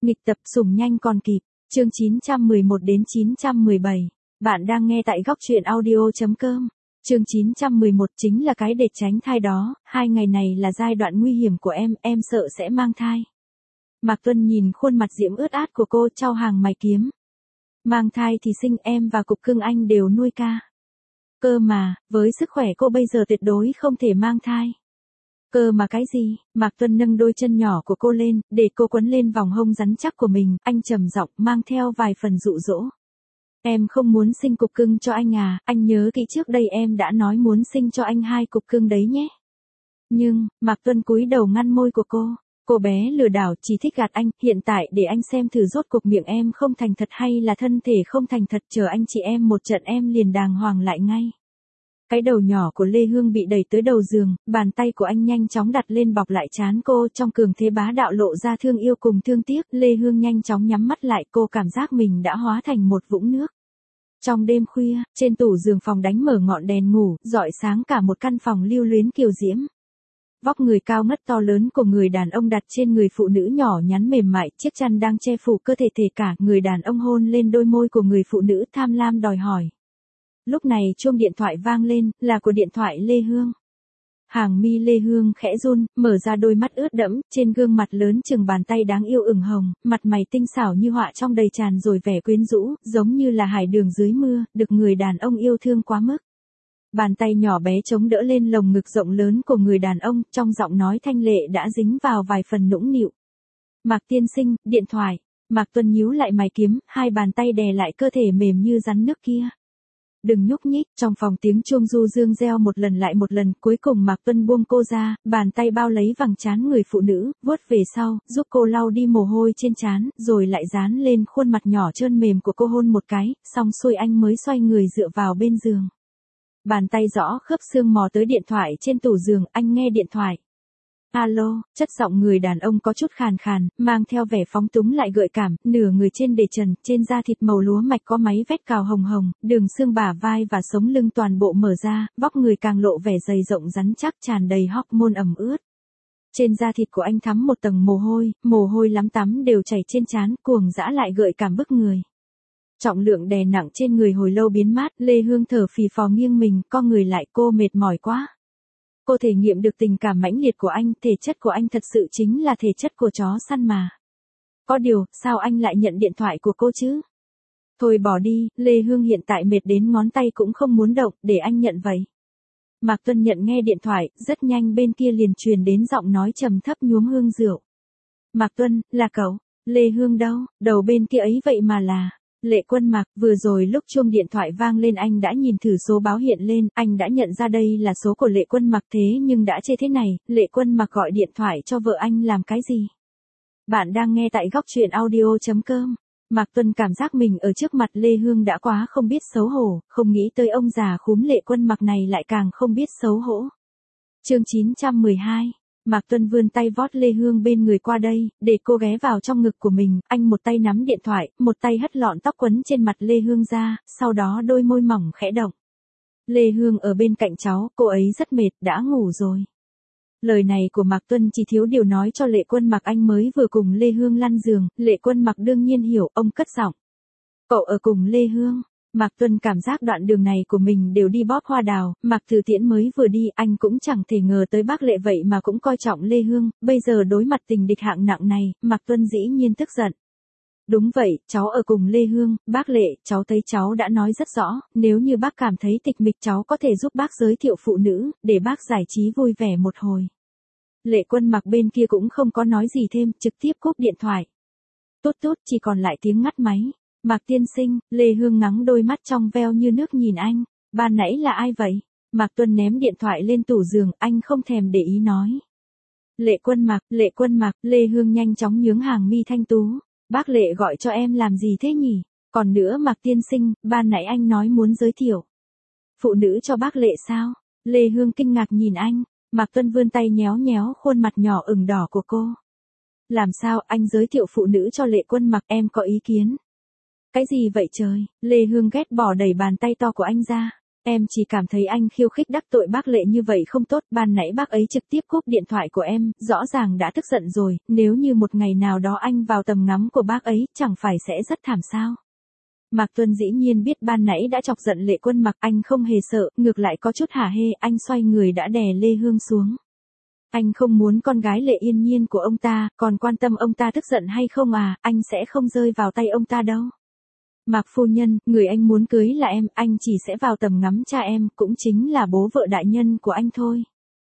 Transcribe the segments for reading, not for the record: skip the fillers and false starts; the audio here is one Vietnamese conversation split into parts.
Nghịch tập sủng nhanh còn kịp. Chương 911 đến 917. Bạn đang nghe tại góc truyện audio.com. Chương 911 chính là cái để tránh thai đó, 2 ngày này là giai đoạn nguy hiểm của em sợ sẽ mang thai. Mạc Tuân nhìn khuôn mặt diễm ướt át của cô chau hàng mày kiếm. Mang thai thì sinh em và cục cưng anh đều nuôi ca. Cơ mà, với sức khỏe cô bây giờ tuyệt đối không thể mang thai. Cơ mà cái gì? Mạc Tuân nâng đôi chân nhỏ của cô lên, để cô quấn lên vòng hông rắn chắc của mình, anh trầm giọng mang theo vài phần dụ dỗ. Em không muốn sinh cục cưng cho anh à, anh nhớ kỹ trước đây em đã nói muốn sinh cho anh 2 cục cưng đấy nhé. Nhưng, Mạc Tuân cúi đầu ngăn môi của cô. Cô bé lừa đảo chỉ thích gạt anh, hiện tại để anh xem thử rốt cuộc miệng em không thành thật hay là thân thể không thành thật, chờ anh chị em một trận em liền đàng hoàng lại ngay. Cái đầu nhỏ của Lê Hương bị đẩy tới đầu giường, bàn tay của anh nhanh chóng đặt lên bọc lại trán cô trong cường thế bá đạo lộ ra thương yêu cùng thương tiếc. Lê Hương nhanh chóng nhắm mắt lại, cô cảm giác mình đã hóa thành một vũng nước. Trong đêm khuya, trên tủ giường phòng đánh mở ngọn đèn ngủ, rọi sáng cả một căn phòng lưu luyến kiều diễm. Vóc người cao ngất to lớn của người đàn ông đặt trên người phụ nữ nhỏ nhắn mềm mại, chiếc chăn đang che phủ cơ thể cả, người đàn ông hôn lên đôi môi của người phụ nữ tham lam đòi hỏi. Lúc này chuông điện thoại vang lên, là của điện thoại Lê Hương. Hàng mi Lê Hương khẽ run, mở ra đôi mắt ướt đẫm, trên gương mặt lớn chừng bàn tay đáng yêu ửng hồng, mặt mày tinh xảo như họa trong đầy tràn rồi vẻ quyến rũ, giống như là hải đường dưới mưa, được người đàn ông yêu thương quá mức. Bàn tay nhỏ bé chống đỡ lên lồng ngực rộng lớn của người đàn ông, trong giọng nói thanh lệ đã dính vào vài phần nũng nịu. Mạc tiên sinh, điện thoại. Mạc Tuân nhíu lại mày kiếm, 2 bàn tay đè lại cơ thể mềm như rắn nước kia. Đừng nhúc nhích, trong phòng tiếng chuông du dương reo một lần lại một lần, cuối cùng Mạc Tuân buông cô ra, bàn tay bao lấy vầng trán người phụ nữ, vuốt về sau, giúp cô lau đi mồ hôi trên trán, rồi lại dán lên khuôn mặt nhỏ trơn mềm của cô hôn một cái, xong xuôi anh mới xoay người dựa vào bên giường. Bàn tay rõ khớp xương mò tới điện thoại trên tủ giường, anh nghe điện thoại. Alo, chất giọng người đàn ông có chút khàn khàn, mang theo vẻ phóng túng lại gợi cảm, nửa người trên để trần, trên da thịt màu lúa mạch có máy vết cào hồng hồng, đường xương bả vai và sống lưng toàn bộ mở ra, vóc người càng lộ vẻ dày rộng rắn chắc tràn đầy hormone ẩm ướt. Trên da thịt của anh thắm một tầng mồ hôi lắm tắm đều chảy trên trán, cuồng dã lại gợi cảm bức người. Trọng lượng đè nặng trên người hồi lâu biến mát, Lê Hương thở phì phò nghiêng mình, co người lại, cô mệt mỏi quá. Cô thể nghiệm được tình cảm mãnh liệt của anh, thể chất của anh thật sự chính là thể chất của chó săn mà. Có điều, sao anh lại nhận điện thoại của cô chứ? Thôi bỏ đi, Lê Hương hiện tại mệt đến ngón tay cũng không muốn động, để anh nhận vậy. Mạc Tuân nhận nghe điện thoại, rất nhanh bên kia liền truyền đến giọng nói trầm thấp nhuốm hương rượu. Mạc Tuân, là cậu? Lê Hương đâu? Đầu bên kia ấy vậy mà là... Lệ Quân Mạc, vừa rồi lúc chuông điện thoại vang lên anh đã nhìn thử số báo hiện lên, anh đã nhận ra đây là số của Lệ Quân Mạc, thế nhưng đã chê thế này, Lệ Quân Mạc gọi điện thoại cho vợ anh làm cái gì? Bạn đang nghe tại góc truyện audio.com. Mạc Tuân cảm giác mình ở trước mặt Lê Hương đã quá không biết xấu hổ, không nghĩ tới ông già khúm Lệ Quân Mạc này lại càng không biết xấu hổ. Chương 912. Mạc Tuân vươn tay vót Lê Hương bên người qua đây, để cô ghé vào trong ngực của mình, anh một tay nắm điện thoại, một tay hất lọn tóc quấn trên mặt Lê Hương ra, sau đó đôi môi mỏng khẽ động. Lê Hương ở bên cạnh cháu, cô ấy rất mệt, đã ngủ rồi. Lời này của Mạc Tuân chỉ thiếu điều nói cho Lệ Quân Mạc anh mới vừa cùng Lê Hương lăn giường, Lệ Quân Mạc đương nhiên hiểu, ông cất giọng. Cậu ở cùng Lê Hương. Mạc Tuân cảm giác đoạn đường này của mình đều đi bóp hoa đào, Mạc Từ Tiễn mới vừa đi, anh cũng chẳng thể ngờ tới bác Lệ vậy mà cũng coi trọng Lê Hương, bây giờ đối mặt tình địch hạng nặng này, Mạc Tuân dĩ nhiên tức giận. Đúng vậy, cháu ở cùng Lê Hương, bác Lệ, cháu thấy cháu đã nói rất rõ, nếu như bác cảm thấy tịch mịch cháu có thể giúp bác giới thiệu phụ nữ, để bác giải trí vui vẻ một hồi. Lệ Quân Mạc bên kia cũng không có nói gì thêm, trực tiếp cúp điện thoại. Tút tút, chỉ còn lại tiếng ngắt máy. Mạc tiên sinh, Lê Hương ngắng đôi mắt trong veo như nước nhìn anh, ban nãy là ai vậy? Mạc Tuân ném điện thoại lên tủ giường, anh không thèm để ý nói. Lệ Quân Mạc, Lê Hương nhanh chóng nhướng hàng mi thanh tú, bác Lệ gọi cho em làm gì thế nhỉ? Còn nữa Mạc tiên sinh, ban nãy anh nói muốn giới thiệu phụ nữ cho bác Lệ sao? Lê Hương kinh ngạc nhìn anh, Mạc Tuân vươn tay nhéo nhéo khuôn mặt nhỏ ửng đỏ của cô. Làm sao anh giới thiệu phụ nữ cho Lệ Quân Mạc, em có ý kiến? Cái gì vậy trời? Lê Hương ghét bỏ đẩy bàn tay to của anh ra. Em chỉ cảm thấy anh khiêu khích đắc tội bác Lệ như vậy không tốt, ban nãy bác ấy trực tiếp cúp điện thoại của em, rõ ràng đã tức giận rồi, nếu như một ngày nào đó anh vào tầm ngắm của bác ấy, chẳng phải sẽ rất thảm sao? Mạc Tuân dĩ nhiên biết ban nãy đã chọc giận Lệ Quân Mặc, anh không hề sợ, ngược lại có chút hả hê, anh xoay người đã đè Lê Hương xuống. Anh không muốn con gái Lệ Yên Nhiên của ông ta, còn quan tâm ông ta tức giận hay không à, anh sẽ không rơi vào tay ông ta đâu. Mạc phu nhân, người anh muốn cưới là em, anh chỉ sẽ vào tầm ngắm cha em, cũng chính là bố vợ đại nhân của anh thôi.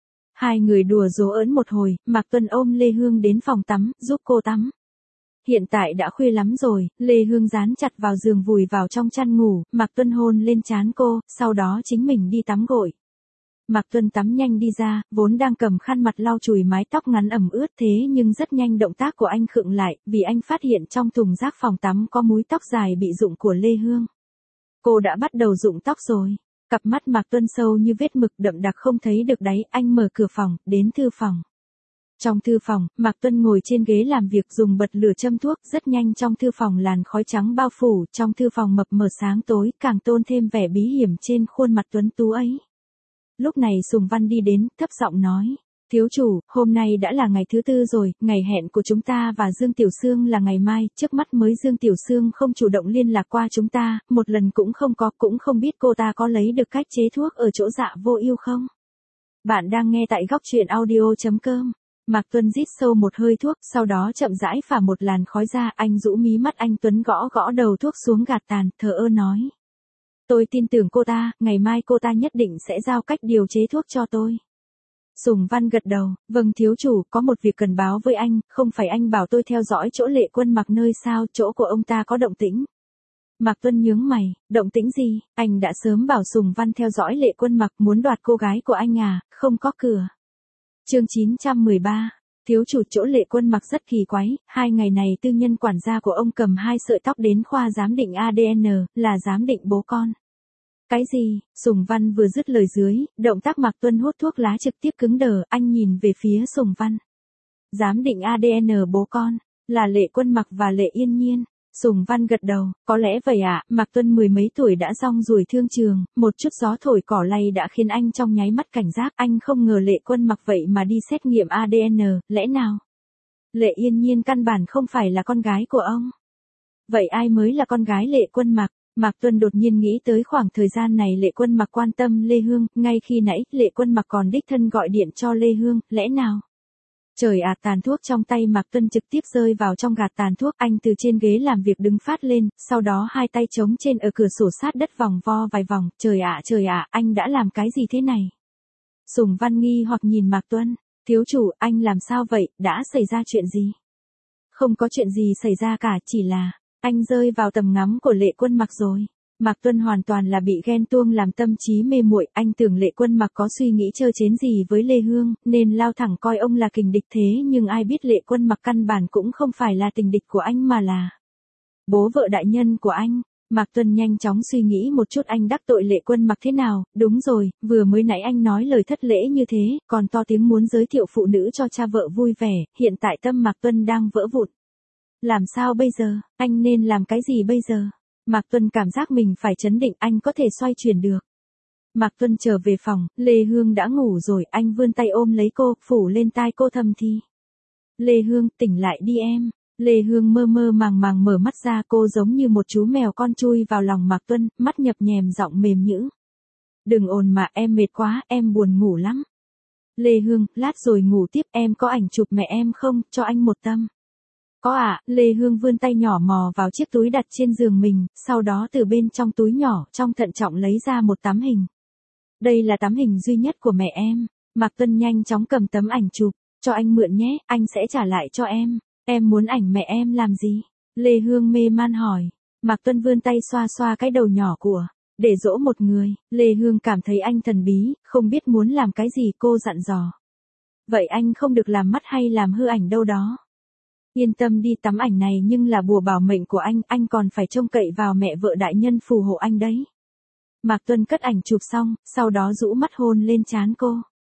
Hai người đùa dố ỡn một hồi, Mạc Tuân ôm Lê Hương đến phòng tắm, giúp cô tắm. Hiện tại đã khuya lắm rồi, Lê Hương dán chặt vào giường vùi vào trong chăn ngủ, Mạc Tuân hôn lên trán cô, sau đó chính mình đi tắm gội. Mạc Tuân tắm nhanh đi ra, vốn đang cầm khăn mặt lau chùi mái tóc ngắn ẩm ướt thế nhưng rất nhanh động tác của anh khựng lại, vì anh phát hiện trong thùng rác phòng tắm có múi tóc dài bị rụng của Lê Hương. Cô đã bắt đầu rụng tóc rồi. Cặp mắt Mạc Tuân sâu như vết mực đậm đặc không thấy được đáy, anh mở cửa phòng, đến thư phòng. Trong thư phòng, Mạc Tuân ngồi trên ghế làm việc dùng bật lửa châm thuốc, rất nhanh trong thư phòng làn khói trắng bao phủ, trong thư phòng mập mờ sáng tối, càng tôn thêm vẻ bí hiểm trên khuôn mặt tuấn tú ấy. Lúc này Sùng Văn đi đến, thấp giọng nói, thiếu chủ, hôm nay đã là ngày thứ 4 rồi, ngày hẹn của chúng ta và Dương Tiểu Sương là ngày mai, trước mắt mới Dương Tiểu Sương không chủ động liên lạc qua chúng ta, một lần cũng không có, cũng không biết cô ta có lấy được cách chế thuốc ở chỗ Dạ Vô Ưu không? Bạn đang nghe tại góc truyện audio.com. Mạc Tuân rít sâu một hơi thuốc, sau đó chậm rãi phả một làn khói ra, anh rũ mí mắt anh tuấn gõ gõ đầu thuốc xuống gạt tàn, thờ ơ nói. Tôi tin tưởng cô ta, ngày mai cô ta nhất định sẽ giao cách điều chế thuốc cho tôi. Sùng Văn gật đầu, vâng thiếu chủ, có một việc cần báo với anh, không phải anh bảo tôi theo dõi chỗ Lệ Quân Mặc nơi sao, chỗ của ông ta có động tĩnh. Mạc Tuân nhướng mày, động tĩnh gì, anh đã sớm bảo Sùng Văn theo dõi Lệ Quân Mặc muốn đoạt cô gái của anh à, không có cửa. Chương 913, thiếu chủ chỗ Lệ Quân Mặc rất kỳ quái, 2 ngày này tư nhân quản gia của ông cầm 2 sợi tóc đến khoa giám định ADN, là giám định bố con. Cái gì, Sùng Văn vừa dứt lời dưới, động tác Mạc Tuân hút thuốc lá trực tiếp cứng đờ, anh nhìn về phía Sùng Văn. Giám định ADN bố con, là Lệ Quân Mặc và Lệ Yên Nhiên. Sùng Văn gật đầu, có lẽ vậy ạ, Mạc Tuân 10 mấy tuổi đã rong ruổi thương trường, một chút gió thổi cỏ lay đã khiến anh trong nháy mắt cảnh giác, anh không ngờ Lệ Quân Mặc vậy mà đi xét nghiệm ADN, lẽ nào? Lệ Yên Nhiên căn bản không phải là con gái của ông. Vậy ai mới là con gái Lệ Quân Mặc? Mạc Tuân đột nhiên nghĩ tới khoảng thời gian này Lệ Quân Mặc quan tâm Lê Hương, ngay khi nãy Lệ Quân Mặc còn đích thân gọi điện cho Lê Hương, lẽ nào? Trời ạ, tàn thuốc trong tay Mạc Tuân trực tiếp rơi vào trong gạt tàn thuốc, anh từ trên ghế làm việc đứng phát lên, sau đó hai tay chống trên ở cửa sổ sát đất vòng vo vài vòng, trời ạ, anh đã làm cái gì thế này? Sùng Văn nghi hoặc nhìn Mạc Tuân, thiếu chủ, anh làm sao vậy, đã xảy ra chuyện gì? Không có chuyện gì xảy ra cả, chỉ là, anh rơi vào tầm ngắm của Lệ Quân Mặc rồi. Mạc Tuân hoàn toàn là bị ghen tuông làm tâm trí mê muội, anh tưởng Lệ Quân Mặc có suy nghĩ chơ chến gì với Lê Hương, nên lao thẳng coi ông là kình địch thế nhưng ai biết Lệ Quân Mặc căn bản cũng không phải là tình địch của anh mà là bố vợ đại nhân của anh. Mạc Tuân nhanh chóng suy nghĩ một chút anh đắc tội Lệ Quân Mặc thế nào, đúng rồi, vừa mới nãy anh nói lời thất lễ như thế, còn to tiếng muốn giới thiệu phụ nữ cho cha vợ vui vẻ, hiện tại tâm Mạc Tuân đang vỡ vụn. Làm sao bây giờ, anh nên làm cái gì bây giờ? Mạc Tuân cảm giác mình phải trấn định, anh có thể xoay chuyển được. Mạc Tuân trở về phòng, Lê Hương đã ngủ rồi, anh vươn tay ôm lấy cô, phủ lên tai cô thầm thì. Lê Hương, tỉnh lại đi em. Lê Hương mơ mơ màng màng mở mắt ra, cô giống như một chú mèo con chui vào lòng Mạc Tuân, mắt nhập nhèm giọng mềm nhũ. Đừng ồn mà, em mệt quá, em buồn ngủ lắm. Lê Hương, lát rồi ngủ tiếp, em có ảnh chụp mẹ em không, cho anh một tấm. Có ạ, Lê Hương vươn tay nhỏ mò vào chiếc túi đặt trên giường mình, sau đó từ bên trong túi nhỏ, trong thận trọng lấy ra một tấm hình. Đây là tấm hình duy nhất của mẹ em. Mạc Tuân nhanh chóng cầm tấm ảnh chụp, cho anh mượn nhé, anh sẽ trả lại cho em. Em muốn ảnh mẹ em làm gì? Lê Hương mê man hỏi. Mạc Tuân vươn tay xoa xoa cái đầu nhỏ của, để dỗ một người. Lê Hương cảm thấy anh thần bí, không biết muốn làm cái gì, cô dặn dò. Vậy anh không được làm mắt hay làm hư ảnh đâu đó. Yên tâm đi, tấm ảnh này nhưng là bùa bảo mệnh của anh còn phải trông cậy vào mẹ vợ đại nhân phù hộ anh đấy. Mạc Tuân cất ảnh chụp xong, sau đó rũ mắt hôn lên trán cô.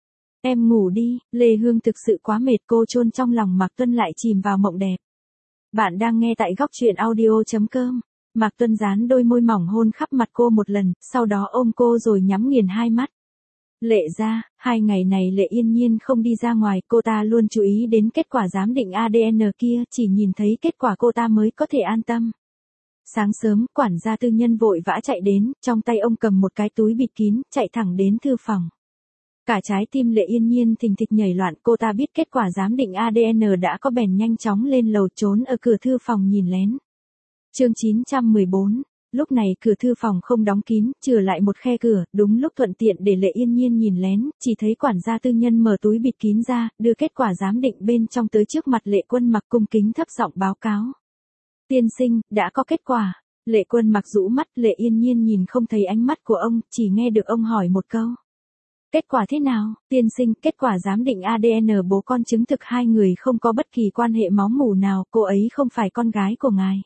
Em ngủ đi, Lê Hương thực sự quá mệt, cô chôn trong lòng Mạc Tuân lại chìm vào mộng đẹp. Bạn đang nghe tại góc truyện audio.com. Mạc Tuân dán đôi môi mỏng hôn khắp mặt cô một lần, sau đó ôm cô rồi nhắm nghiền hai mắt. Lệ ra, 2 ngày này Lệ Yên Nhiên không đi ra ngoài, cô ta luôn chú ý đến kết quả giám định ADN kia, chỉ nhìn thấy kết quả cô ta mới có thể an tâm. Sáng sớm, quản gia tư nhân vội vã chạy đến, trong tay ông cầm một cái túi bịt kín, chạy thẳng đến thư phòng. Cả trái tim Lệ Yên Nhiên thình thịch nhảy loạn, cô ta biết kết quả giám định ADN đã có bèn nhanh chóng lên lầu trốn ở cửa thư phòng nhìn lén. Chương 914, lúc này cửa thư phòng không đóng kín, chừa lại một khe cửa, đúng lúc thuận tiện để Lệ Yên Nhiên nhìn lén, chỉ thấy quản gia tư nhân mở túi bịt kín ra, đưa kết quả giám định bên trong tới trước mặt Lệ Quân Mặc cung kính thấp giọng báo cáo. Tiên sinh, đã có kết quả. Lệ Quân Mặc rũ mắt, Lệ Yên Nhiên nhìn không thấy ánh mắt của ông, chỉ nghe được ông hỏi một câu. Kết quả thế nào, tiên sinh? Kết quả giám định ADN bố con chứng thực 2 người không có bất kỳ quan hệ máu mủ nào, cô ấy không phải con gái của ngài.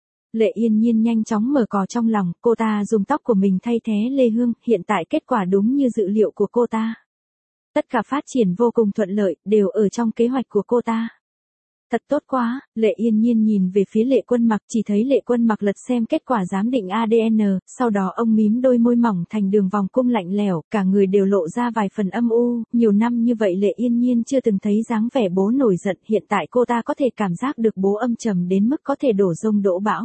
Lệ Yên Nhiên nhanh chóng mở cò trong lòng, cô ta dùng tóc của mình thay thế Lê Hương, hiện tại kết quả đúng như dự liệu của cô ta. Tất cả phát triển vô cùng thuận lợi, đều ở trong kế hoạch của cô ta. Thật tốt quá, Lệ Yên Nhiên nhìn về phía Lệ Quân Mặc, chỉ thấy Lệ Quân Mặc lật xem kết quả giám định ADN, sau đó ông mím đôi môi mỏng thành đường vòng cung lạnh lẽo, cả người đều lộ ra vài phần âm u, nhiều năm như vậy Lệ Yên Nhiên chưa từng thấy dáng vẻ bố nổi giận, hiện tại cô ta có thể cảm giác được bố âm trầm đến mức có thể đổ dông đổ bão.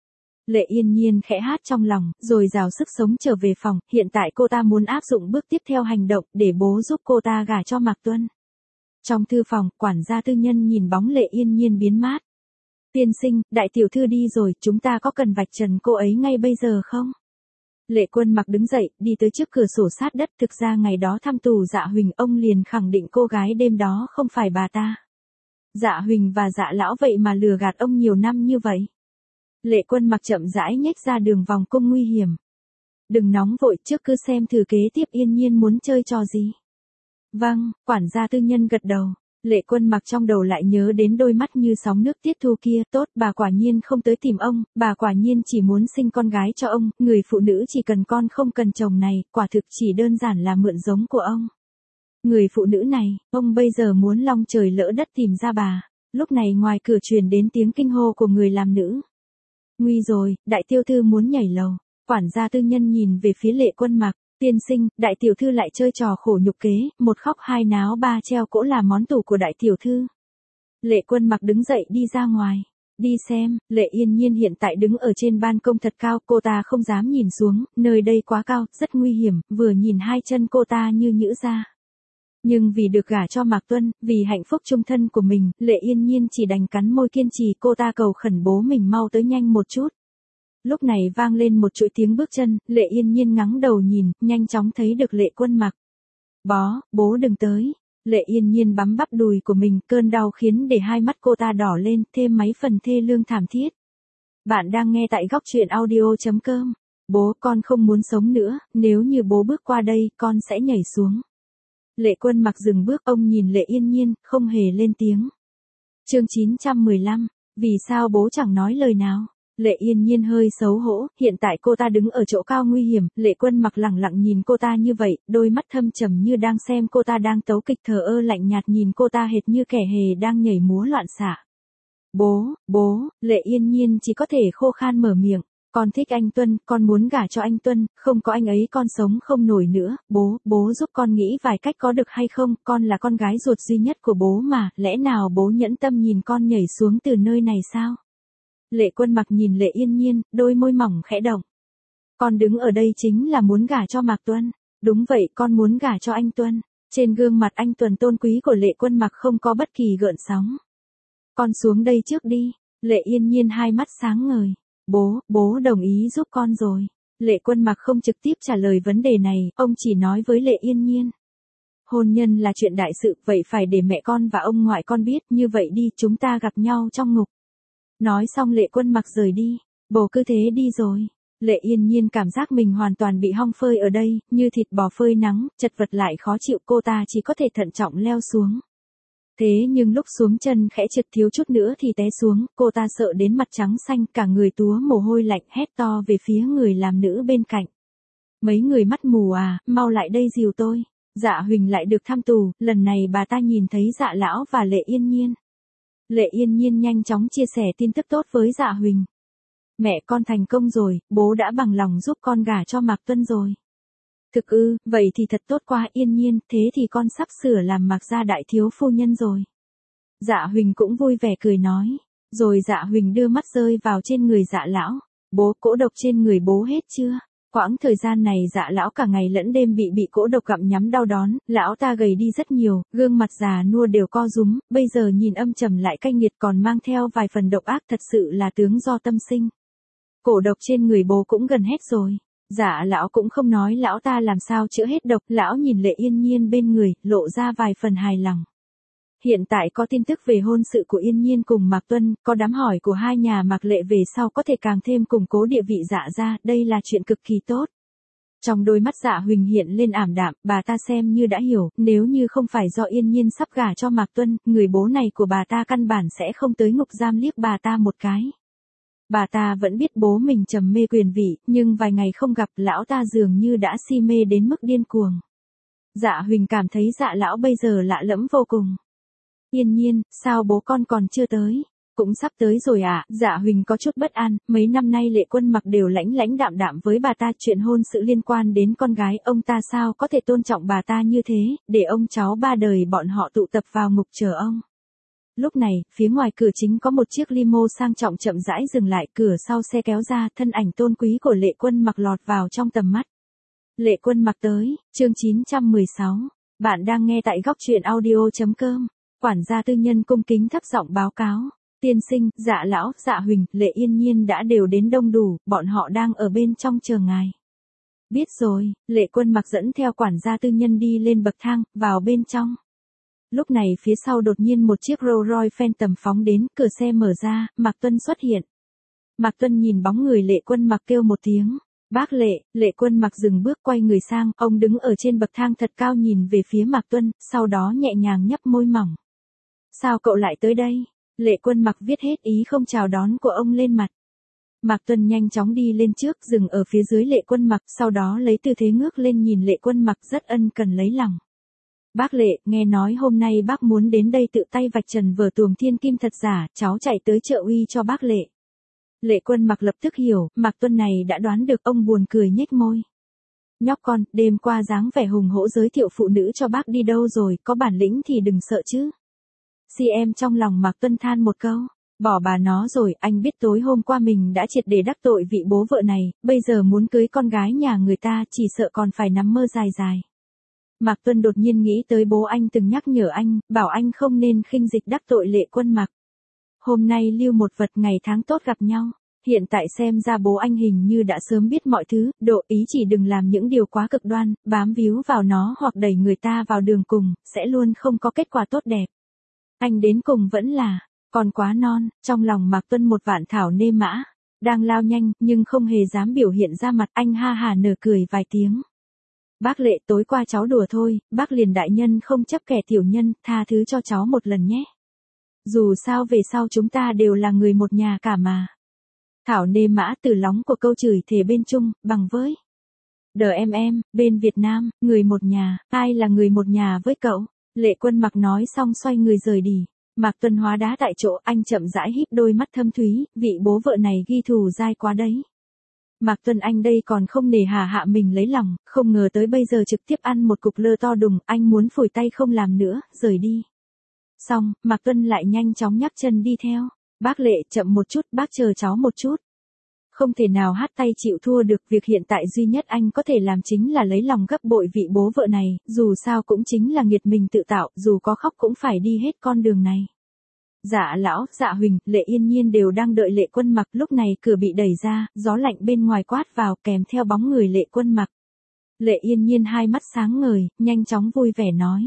Lệ Yên Nhiên khẽ hát trong lòng, rồi rào sức sống trở về phòng, hiện tại cô ta muốn áp dụng bước tiếp theo hành động, để bố giúp cô ta gả cho Mạc Tuân. Trong thư phòng, quản gia tư nhân nhìn bóng Lệ Yên Nhiên biến mất. Tiên sinh, đại tiểu thư đi rồi, chúng ta có cần vạch trần cô ấy ngay bây giờ không? Lệ Quân Mặc đứng dậy, đi tới trước cửa sổ sát đất, thực ra ngày đó thăm tù Dạ Huỳnh, ông liền khẳng định cô gái đêm đó không phải bà ta. Dạ Huỳnh và Dạ lão vậy mà lừa gạt ông nhiều năm như vậy. Lệ Quân Mặc chậm rãi nhếch ra đường vòng cung nguy hiểm. Đừng nóng vội, trước cứ xem thử kế tiếp Yên Nhiên muốn chơi trò gì. Vâng, quản gia tư nhân gật đầu. Lệ Quân Mặc trong đầu lại nhớ đến đôi mắt như sóng nước tiết thu kia, tốt, bà quả nhiên không tới tìm ông, bà quả nhiên chỉ muốn sinh con gái cho ông, người phụ nữ chỉ cần con không cần chồng này, quả thực chỉ đơn giản là mượn giống của ông. Người phụ nữ này, ông bây giờ muốn long trời lỡ đất tìm ra bà. Lúc này ngoài cửa truyền đến tiếng kinh hô của người làm nữ. Nguy rồi, đại tiểu thư muốn nhảy lầu. Quản gia tư nhân nhìn về phía Lệ Quân Mặc. Tiên sinh, đại tiểu thư lại chơi trò khổ nhục kế, một khóc hai náo ba treo cỗ là món tủ của đại tiểu thư. Lệ Quân Mặc đứng dậy đi ra ngoài. Đi xem, Lệ Yên Nhiên hiện tại đứng ở trên ban công thật cao, cô ta không dám nhìn xuống, nơi đây quá cao, rất nguy hiểm, vừa nhìn hai chân cô ta như nhũ ra. Nhưng vì được gả cho Mạc Tuân, vì hạnh phúc chung thân của mình, Lệ Yên Nhiên chỉ đành cắn môi kiên trì, cô ta cầu khẩn bố mình mau tới nhanh một chút. Lúc này vang lên một chuỗi tiếng bước chân, Lệ Yên Nhiên ngẩng đầu nhìn, nhanh chóng thấy được Lệ Quân Mặc. Bố đừng tới. Lệ Yên Nhiên bắm bắp đùi của mình, cơn đau khiến để hai mắt cô ta đỏ lên, thêm mấy phần thê lương thảm thiết. Bạn đang nghe tại góc truyện audio.com. Bố, con không muốn sống nữa, nếu như bố bước qua đây, con sẽ nhảy xuống. Lệ Quân Mặc dừng bước, ông nhìn Lệ Yên Nhiên, không hề lên tiếng. Chương 915, vì sao bố chẳng nói lời nào? Lệ Yên Nhiên hơi xấu hổ, hiện tại cô ta đứng ở chỗ cao nguy hiểm, Lệ Quân Mặc lẳng lặng nhìn cô ta như vậy, đôi mắt thâm trầm như đang xem cô ta đang tấu kịch, thờ ơ lạnh nhạt nhìn cô ta hệt như kẻ hề đang nhảy múa loạn xạ. Bố, Lệ Yên Nhiên chỉ có thể khô khan mở miệng. Con thích anh Tuân, con muốn gả cho anh Tuân, không có anh ấy con sống không nổi nữa, bố giúp con nghĩ vài cách có được hay không, con là con gái ruột duy nhất của bố mà, lẽ nào bố nhẫn tâm nhìn con nhảy xuống từ nơi này sao? Lệ Quân Mặc nhìn Lệ Yên Nhiên, đôi môi mỏng khẽ động. Con đứng ở đây chính là muốn gả cho Mạc Tuân. Đúng vậy, con muốn gả cho anh Tuân. Trên gương mặt anh Tuân tôn quý của Lệ Quân Mặc không có bất kỳ gợn sóng. Con xuống đây trước đi. Lệ Yên Nhiên hai mắt sáng ngời. Bố đồng ý giúp con rồi. Lệ Quân Mặc không trực tiếp trả lời vấn đề này, ông chỉ nói với Lệ Yên Nhiên. Hôn nhân là chuyện đại sự, vậy phải để mẹ con và ông ngoại con biết, như vậy đi, chúng ta gặp nhau trong ngục. Nói xong Lệ Quân Mặc rời đi. Bố cứ thế đi rồi. Lệ Yên Nhiên cảm giác mình hoàn toàn bị hong phơi ở đây, như thịt bò phơi nắng, chật vật lại khó chịu, cô ta chỉ có thể thận trọng leo xuống. Thế nhưng lúc xuống chân khẽ trượt thiếu chút nữa thì té xuống, cô ta sợ đến mặt trắng xanh, cả người túa mồ hôi lạnh, hét to về phía người làm nữ bên cạnh. Mấy người mắt mù à, mau lại đây dìu tôi. Dạ Huỳnh lại được thăm tù, lần này bà ta nhìn thấy Dạ lão và Lệ Yên Nhiên. Lệ Yên Nhiên nhanh chóng chia sẻ tin tức tốt với Dạ Huỳnh. Mẹ con thành công rồi, bố đã bằng lòng giúp con gả cho Mạc Tuân rồi. Thực ư, vậy thì thật tốt quá. Yên nhiên, thế thì con sắp sửa làm Mạc gia đại thiếu phu nhân rồi. Dạ Huỳnh cũng vui vẻ cười nói. Rồi Dạ Huỳnh đưa mắt rơi vào trên người Dạ lão. Bố, cỗ độc trên người bố hết chưa? Quãng thời gian này Dạ lão cả ngày lẫn đêm bị cỗ độc gặm nhắm đau đón, lão ta gầy đi rất nhiều, gương mặt già nua đều co rúm, bây giờ nhìn âm trầm lại cay nghiệt còn mang theo vài phần độc ác, thật sự là tướng do tâm sinh. Cổ độc trên người bố cũng gần hết rồi. Dạ lão cũng không nói lão ta làm sao chữa hết độc, lão nhìn Lệ Yên Nhiên bên người, lộ ra vài phần hài lòng. Hiện tại có tin tức về hôn sự của Yên Nhiên cùng Mạc Tuân, có đám hỏi của hai nhà Mạc Lệ về sau có thể càng thêm củng cố địa vị Dạ gia, đây là chuyện cực kỳ tốt. Trong đôi mắt Dạ Huỳnh hiện lên ảm đạm, bà ta xem như đã hiểu, nếu như không phải do Yên Nhiên sắp gả cho Mạc Tuân, người bố này của bà ta căn bản sẽ không tới ngục giam liếc bà ta một cái. Bà ta vẫn biết bố mình trầm mê quyền vị, nhưng vài ngày không gặp lão ta dường như đã si mê đến mức điên cuồng. Dạ Huỳnh cảm thấy Dạ lão bây giờ lạ lẫm vô cùng. Yên Nhiên, sao bố con còn chưa tới? Cũng sắp tới rồi à? Dạ Huỳnh có chút bất an, mấy năm nay Lệ Quân Mặc đều lãnh lãnh đạm đạm với bà ta, chuyện hôn sự liên quan đến con gái, ông ta sao có thể tôn trọng bà ta như thế, để ông cháu ba đời bọn họ tụ tập vào ngục chờ ông. Lúc này, phía ngoài cửa chính có một chiếc limo sang trọng chậm rãi dừng lại, cửa sau xe kéo ra, thân ảnh tôn quý của Lệ Quân Mặc lọt vào trong tầm mắt. Lệ Quân Mặc tới, chương 916. Bạn đang nghe tại góc truyện audio.com. Quản gia tư nhân cung kính thấp giọng báo cáo. Tiên sinh, Dạ lão, Dạ Huỳnh, Lệ Yên Nhiên đã đều đến đông đủ, bọn họ đang ở bên trong chờ ngài. Biết rồi, Lệ Quân Mặc dẫn theo quản gia tư nhân đi lên bậc thang, vào bên trong. Lúc này phía sau đột nhiên một chiếc Rolls Royce Phantom phóng đến, cửa xe mở ra, Mạc Tuân xuất hiện. Mạc Tuân nhìn bóng người Lệ Quân Mặc kêu một tiếng. Bác Lệ. Lệ Quân Mặc dừng bước quay người sang, ông đứng ở trên bậc thang thật cao nhìn về phía Mạc Tuân, sau đó nhẹ nhàng nhấp môi mỏng. Sao cậu lại tới đây? Lệ Quân Mặc viết hết ý không chào đón của ông lên mặt. Mạc Tuân nhanh chóng đi lên trước, dừng ở phía dưới Lệ Quân Mặc, sau đó lấy tư thế ngước lên nhìn Lệ Quân Mặc rất ân cần lấy lòng. Bác Lệ, nghe nói hôm nay bác muốn đến đây tự tay vạch trần vở tuồng thiên kim thật giả, cháu chạy tới trợ uy cho bác Lệ. Lệ Quân Mặc lập tức hiểu, Mạc Tuân này đã đoán được, ông buồn cười nhếch môi. Nhóc con, đêm qua dáng vẻ hùng hổ giới thiệu phụ nữ cho bác đi đâu rồi, có bản lĩnh thì đừng sợ chứ. Em trong lòng Mạc Tuân than một câu. Bỏ bà nó rồi, anh biết tối hôm qua mình đã triệt để đắc tội vị bố vợ này, bây giờ muốn cưới con gái nhà người ta chỉ sợ còn phải nằm mơ dài dài. Mạc Tuân đột nhiên nghĩ tới bố anh từng nhắc nhở anh, bảo anh không nên khinh dịch đắc tội Lệ Quân Mặc. Hôm nay lưu một vật ngày tháng tốt gặp nhau. Hiện tại xem ra bố anh hình như đã sớm biết mọi thứ, độ ý chỉ đừng làm những điều quá cực đoan, bám víu vào nó hoặc đẩy người ta vào đường cùng, sẽ luôn không có kết quả tốt đẹp. Anh đến cùng vẫn là, còn quá non, trong lòng Mạc Tuân một vạn thảo nê mã, đang lao nhanh, nhưng không hề dám biểu hiện ra mặt, anh ha hà nở cười vài tiếng. Bác Lệ, tối qua cháu đùa thôi, bác liền đại nhân không chấp kẻ tiểu nhân, tha thứ cho cháu một lần nhé. Dù sao về sau chúng ta đều là người một nhà cả mà. Thảo nê mã từ lóng của câu chửi thề bên Trung, bằng với. Em, bên Việt Nam, người một nhà, ai là người một nhà với cậu? Lệ Quân Mặc nói xong xoay người rời đi. Mạc Tuân hóa đá tại chỗ, anh chậm rãi híp đôi mắt thâm thúy, vị bố vợ này ghi thù dai quá đấy. Mạc Tuân anh đây còn không nề hà hạ mình lấy lòng, không ngờ tới bây giờ trực tiếp ăn một cục lơ to đùng, anh muốn phủi tay không làm nữa, rời đi. Xong, Mạc Tuân lại nhanh chóng nhắc chân đi theo. Bác Lệ, chậm một chút, bác chờ cháu một chút. Không thể nào hát tay chịu thua được, việc hiện tại duy nhất anh có thể làm chính là lấy lòng gấp bội vị bố vợ này, dù sao cũng chính là nghiệt mình tự tạo, dù có khóc cũng phải đi hết con đường này. Dạ lão, Dạ Huỳnh, Lệ Yên Nhiên đều đang đợi Lệ Quân Mặc, lúc này cửa bị đẩy ra, gió lạnh bên ngoài quát vào kèm theo bóng người Lệ Quân Mặc. Lệ Yên Nhiên hai mắt sáng ngời, nhanh chóng vui vẻ nói.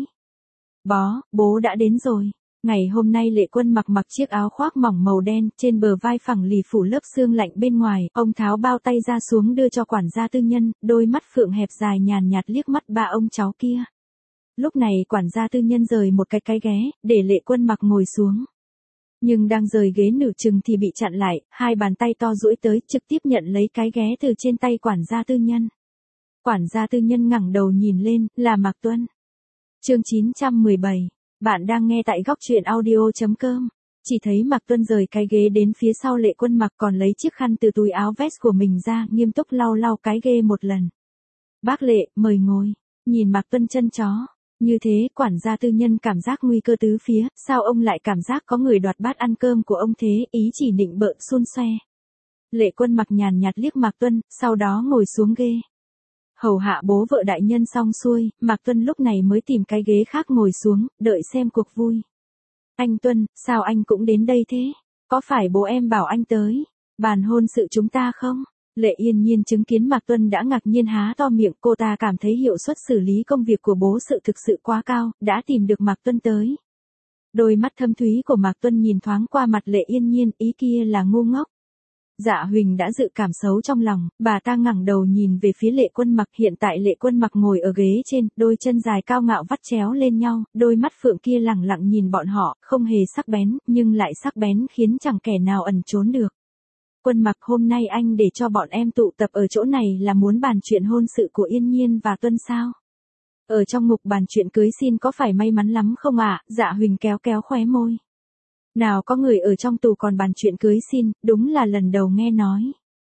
Bố đã đến rồi. Ngày hôm nay Lệ Quân Mặc mặc chiếc áo khoác mỏng màu đen, trên bờ vai phẳng lì phủ lớp xương lạnh bên ngoài, ông tháo bao tay ra xuống đưa cho quản gia tư nhân, đôi mắt phượng hẹp dài nhàn nhạt liếc mắt ba ông cháu kia. Lúc này quản gia tư nhân rời một cái ghé, để Lệ Quân Mặc ngồi xuống. Nhưng đang rời ghế nửa chừng thì bị chặn lại, hai bàn tay to duỗi tới, trực tiếp nhận lấy cái ghé từ trên tay quản gia tư nhân. Quản gia tư nhân ngẩng đầu nhìn lên, là Mạc Tuân. Chương 917. Bạn đang nghe tại góc truyện audio.com. Chỉ thấy Mạc Tuân rời cái ghế đến phía sau Lệ Quân Mặc, còn lấy chiếc khăn từ túi áo vest của mình ra, nghiêm túc lau lau cái ghê một lần. Bác Lệ, mời ngồi. Nhìn Mạc Tuân chân chó. Như thế, quản gia tư nhân cảm giác nguy cơ tứ phía, sao ông lại cảm giác có người đoạt bát ăn cơm của ông thế, ý chỉ nịnh bợ xun xoe. Lệ Quân Mặc nhàn nhạt liếc Mạc Tuân, sau đó ngồi xuống ghê. Hầu hạ bố vợ đại nhân xong xuôi, Mạc Tuân lúc này mới tìm cái ghế khác ngồi xuống, đợi xem cuộc vui. Anh Tuân, sao anh cũng đến đây thế? Có phải bố em bảo anh tới? Bàn hôn sự chúng ta không? Lệ Yên Nhiên chứng kiến Mạc Tuân đã ngạc nhiên há to miệng, cô ta cảm thấy hiệu suất xử lý công việc của bố sự thực sự quá cao, đã tìm được Mạc Tuân tới. Đôi mắt thâm thúy của Mạc Tuân nhìn thoáng qua mặt Lệ Yên Nhiên, ý kia là ngu ngốc. Dạ Huỳnh đã dự cảm xấu trong lòng, bà ta ngẩng đầu nhìn về phía Lệ Quân Mặc, hiện tại Lệ Quân Mặc ngồi ở ghế trên, đôi chân dài cao ngạo vắt chéo lên nhau, đôi mắt phượng kia lẳng lặng nhìn bọn họ, không hề sắc bén, nhưng lại sắc bén khiến chẳng kẻ nào ẩn trốn được. Quân Mặc, hôm nay anh để cho bọn em tụ tập ở chỗ này là muốn bàn chuyện hôn sự của Yên Nhiên và Tuân sao? Ở trong mục bàn chuyện cưới xin có phải may mắn lắm không ạ? Dạ Huỳnh kéo kéo khóe môi. Nào có người ở trong tù còn bàn chuyện cưới xin, đúng là lần đầu nghe nói.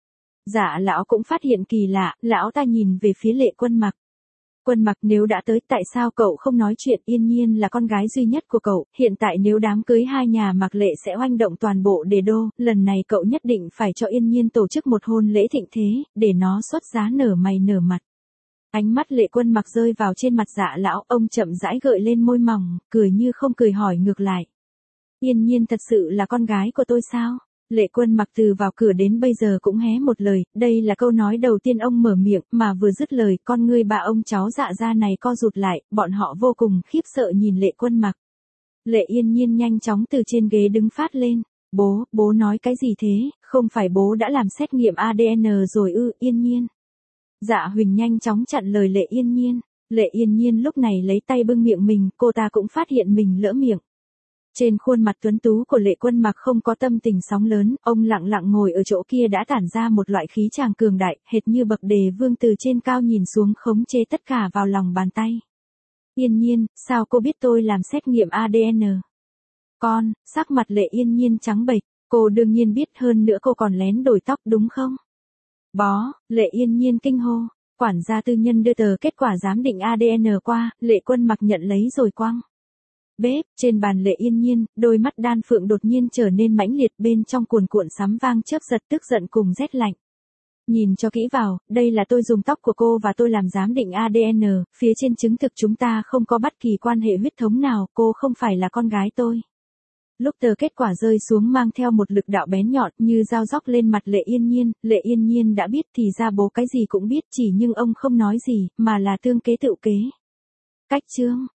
Dạ lão cũng phát hiện kỳ lạ, lão ta nhìn về phía Lệ Quân Mặc. Quân Mặc, nếu đã tới, tại sao cậu không nói chuyện? Yên Nhiên là con gái duy nhất của cậu, hiện tại nếu đám cưới hai nhà Mạc Lệ sẽ oanh động toàn bộ Đề Đô, lần này cậu nhất định phải cho Yên Nhiên tổ chức một hôn lễ thịnh thế, để nó xuất giá nở mày nở mặt. Ánh mắt Lệ Quân Mặc rơi vào trên mặt Dạ lão, ông chậm rãi gợi lên môi mỏng, cười như không cười hỏi ngược lại. Yên Nhiên thật sự là con gái của tôi sao? Lệ Quân Mặc từ vào cửa đến bây giờ cũng hé một lời, đây là câu nói đầu tiên ông mở miệng, mà vừa dứt lời, con ngươi bà ông cháu Dạ gia này co rụt lại, bọn họ vô cùng khiếp sợ nhìn Lệ Quân Mặc. Lệ Yên Nhiên nhanh chóng từ trên ghế đứng phát lên. Bố nói cái gì thế, không phải bố đã làm xét nghiệm ADN rồi ư? Yên Nhiên. Dạ Huỳnh nhanh chóng chặn lời Lệ Yên Nhiên. Lệ Yên Nhiên lúc này lấy tay bưng miệng mình, cô ta cũng phát hiện mình lỡ miệng. Trên khuôn mặt tuấn tú của Lệ Quân Mặc không có tâm tình sóng lớn, ông lặng lặng ngồi ở chỗ kia đã tản ra một loại khí tràng cường đại, hệt như bậc đề vương từ trên cao nhìn xuống khống chế tất cả vào lòng bàn tay. Yên Nhiên, sao cô biết tôi làm xét nghiệm ADN? Con, sắc mặt Lệ Yên Nhiên trắng bệch, cô đương nhiên biết, hơn nữa cô còn lén đổi tóc đúng không? Bó, Lệ Yên Nhiên kinh hô, quản gia tư nhân đưa tờ kết quả giám định ADN qua, Lệ Quân Mặc nhận lấy rồi quăng. Bếp, trên bàn Lệ Yên Nhiên, đôi mắt đan phượng đột nhiên trở nên mãnh liệt, bên trong cuồn cuộn sấm vang chớp giật, tức giận cùng rét lạnh. Nhìn cho kỹ vào, đây là tôi dùng tóc của cô và tôi làm giám định ADN, phía trên chứng thực chúng ta không có bất kỳ quan hệ huyết thống nào, cô không phải là con gái tôi. Lúc tờ kết quả rơi xuống mang theo một lực đạo bén nhọn như dao róc lên mặt Lệ Yên Nhiên đã biết thì ra bố cái gì cũng biết, chỉ nhưng ông không nói gì, mà là tương kế tự kế. Cách chương